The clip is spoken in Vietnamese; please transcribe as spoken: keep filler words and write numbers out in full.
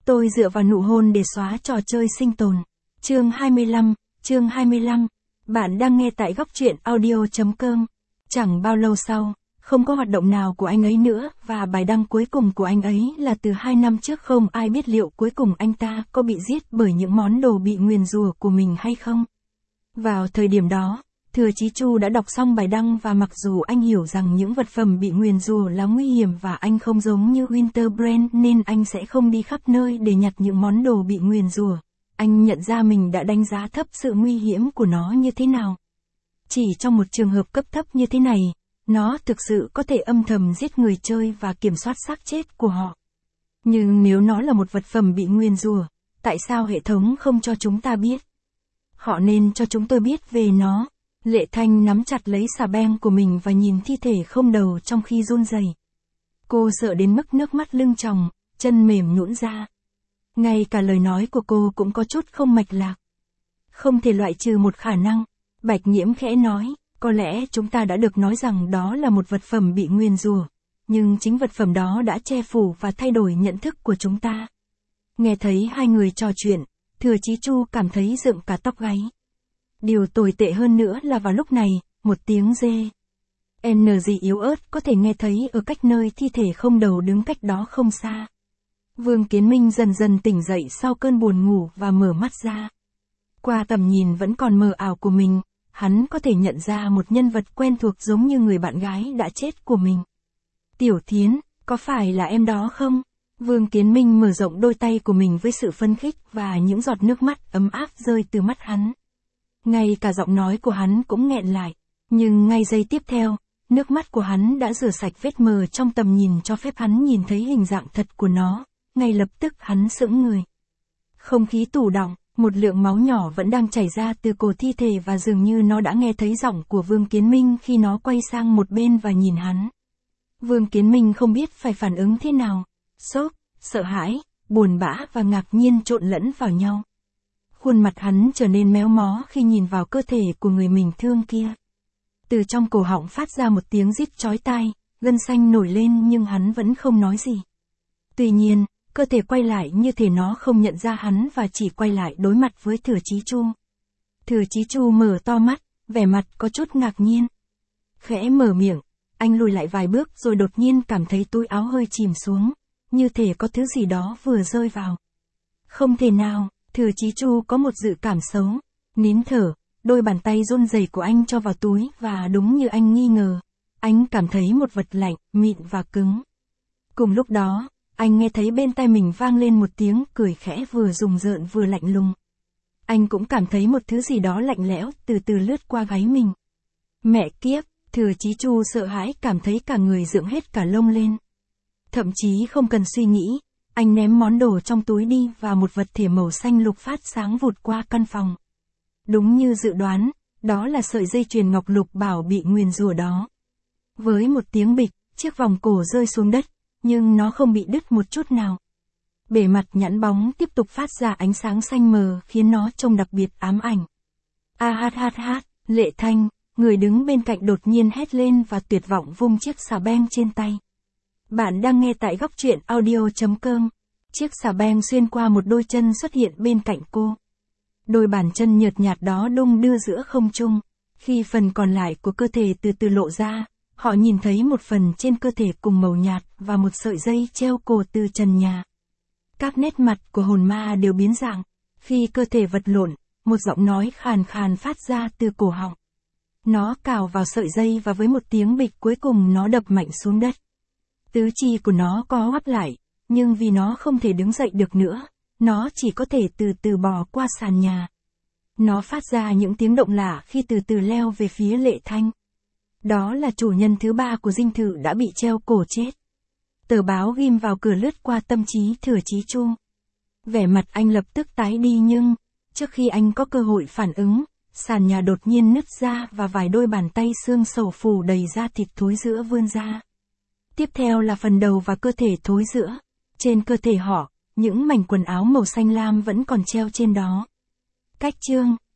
Tôi dựa vào nụ hôn để xóa trò chơi sinh tồn. Chương hai mươi lăm, chương hai mươi lăm. Bạn đang nghe tại góc truyện audio.com. Chẳng bao lâu sau, không có hoạt động nào của anh ấy nữa, và bài đăng cuối cùng của anh ấy là từ hai năm trước. Không ai biết liệu cuối cùng anh ta có bị giết bởi những món đồ bị nguyền rủa của mình hay không. Vào thời điểm đó, Thừa Chí Chu đã đọc xong bài đăng, và mặc dù anh hiểu rằng những vật phẩm bị nguyền rủa là nguy hiểm và anh không giống như Winterbrand nên anh sẽ không đi khắp nơi để nhặt những món đồ bị nguyền rủa, anh nhận ra mình đã đánh giá thấp sự nguy hiểm của nó như thế nào. Chỉ trong một trường hợp cấp thấp như thế này, nó thực sự có thể âm thầm giết người chơi và kiểm soát xác chết của họ. Nhưng nếu nó là một vật phẩm bị nguyền rủa, tại sao hệ thống không cho chúng ta biết? Họ nên cho chúng tôi biết về nó. Lệ Thanh nắm chặt lấy xà beng của mình và nhìn thi thể không đầu trong khi run rẩy. Cô sợ đến mức nước mắt lưng tròng, chân mềm nhũn ra. Ngay cả lời nói của cô cũng có chút không mạch lạc. Không thể loại trừ một khả năng, Bạch Nhiễm khẽ nói, có lẽ chúng ta đã được nói rằng đó là một vật phẩm bị nguyền rủa, nhưng chính vật phẩm đó đã che phủ và thay đổi nhận thức của chúng ta. Nghe thấy hai người trò chuyện, Thừa Chí Chu cảm thấy dựng cả tóc gáy. Điều tồi tệ hơn nữa là vào lúc này, một tiếng rê N gì yếu ớt có thể nghe thấy ở cách nơi thi thể không đầu đứng cách đó không xa. Vương Kiến Minh dần dần tỉnh dậy sau cơn buồn ngủ và mở mắt ra. Qua tầm nhìn vẫn còn mờ ảo của mình, hắn có thể nhận ra một nhân vật quen thuộc giống như người bạn gái đã chết của mình. Tiểu Thiến, có phải là em đó không? Vương Kiến Minh mở rộng đôi tay của mình với sự phấn khích và những giọt nước mắt ấm áp rơi từ mắt hắn. Ngay cả giọng nói của hắn cũng nghẹn lại, nhưng ngay giây tiếp theo, nước mắt của hắn đã rửa sạch vết mờ trong tầm nhìn cho phép hắn nhìn thấy hình dạng thật của nó. Ngay lập tức hắn sững người. Không khí tù đọng, một lượng máu nhỏ vẫn đang chảy ra từ cổ thi thể và dường như nó đã nghe thấy giọng của Vương Kiến Minh khi nó quay sang một bên và nhìn hắn. Vương Kiến Minh không biết phải phản ứng thế nào. Sốc, sợ hãi, buồn bã và ngạc nhiên trộn lẫn vào nhau. Khuôn mặt hắn trở nên méo mó khi nhìn vào cơ thể của người mình thương kia. Từ trong cổ họng phát ra một tiếng rít chói tai, gân xanh nổi lên nhưng hắn vẫn không nói gì. Tuy nhiên, cơ thể quay lại như thể nó không nhận ra hắn và chỉ quay lại đối mặt với Thừa Chí Chu. Thừa Chí Chu mở to mắt, vẻ mặt có chút ngạc nhiên. Khẽ mở miệng, anh lùi lại vài bước rồi đột nhiên cảm thấy túi áo hơi chìm xuống, như thể có thứ gì đó vừa rơi vào. Không thể nào, Thừa Chí Chu có một dự cảm xấu. Nín thở, đôi bàn tay run rẩy của anh cho vào túi và đúng như anh nghi ngờ, anh cảm thấy một vật lạnh, mịn và cứng. Cùng lúc đó, anh nghe thấy bên tai mình vang lên một tiếng cười khẽ vừa rùng rợn vừa lạnh lùng. Anh cũng cảm thấy một thứ gì đó lạnh lẽo từ từ lướt qua gáy mình. Mẹ kiếp, Thừa Chí Chu sợ hãi cảm thấy cả người dựng hết cả lông lên. Thậm chí không cần suy nghĩ, anh ném món đồ trong túi đi và một vật thể màu xanh lục phát sáng vụt qua căn phòng. Đúng như dự đoán, đó là sợi dây chuyền ngọc lục bảo bị nguyền rủa đó. Với một tiếng bịch, chiếc vòng cổ rơi xuống đất, nhưng nó không bị đứt một chút nào. Bề mặt nhẵn bóng tiếp tục phát ra ánh sáng xanh mờ khiến nó trông đặc biệt ám ảnh. A hát hát hát, Lệ Thanh, người đứng bên cạnh đột nhiên hét lên và tuyệt vọng vung chiếc xà beng trên tay. Bạn đang nghe tại góc truyện audio.com. Chiếc xà beng xuyên qua một đôi chân xuất hiện bên cạnh cô. Đôi bàn chân nhợt nhạt đó đung đưa giữa không trung. Khi phần còn lại của cơ thể từ từ lộ ra, họ nhìn thấy một phần trên cơ thể cùng màu nhạt và một sợi dây treo cổ từ trần nhà. Các nét mặt của hồn ma đều biến dạng. Khi cơ thể vật lộn, một giọng nói khàn khàn phát ra từ cổ họng. Nó cào vào sợi dây và với một tiếng bịch cuối cùng nó đập mạnh xuống đất. Tứ chi của nó co quắp lại, nhưng vì nó không thể đứng dậy được nữa, nó chỉ có thể từ từ bò qua sàn nhà. Nó phát ra những tiếng động lạ khi từ từ leo về phía Lệ Thanh. Đó là chủ nhân thứ ba của dinh thự đã bị treo cổ chết. Tờ báo ghim vào cửa lướt qua tâm trí Thừa Chí Chu. Vẻ mặt anh lập tức tái đi nhưng, trước khi anh có cơ hội phản ứng, sàn nhà đột nhiên nứt ra và vài đôi bàn tay xương sầu phủ đầy da thịt thối rữa vươn ra. Tiếp theo là phần đầu và cơ thể thối rữa. Trên cơ thể họ, những mảnh quần áo màu xanh lam vẫn còn treo trên đó. Cách chương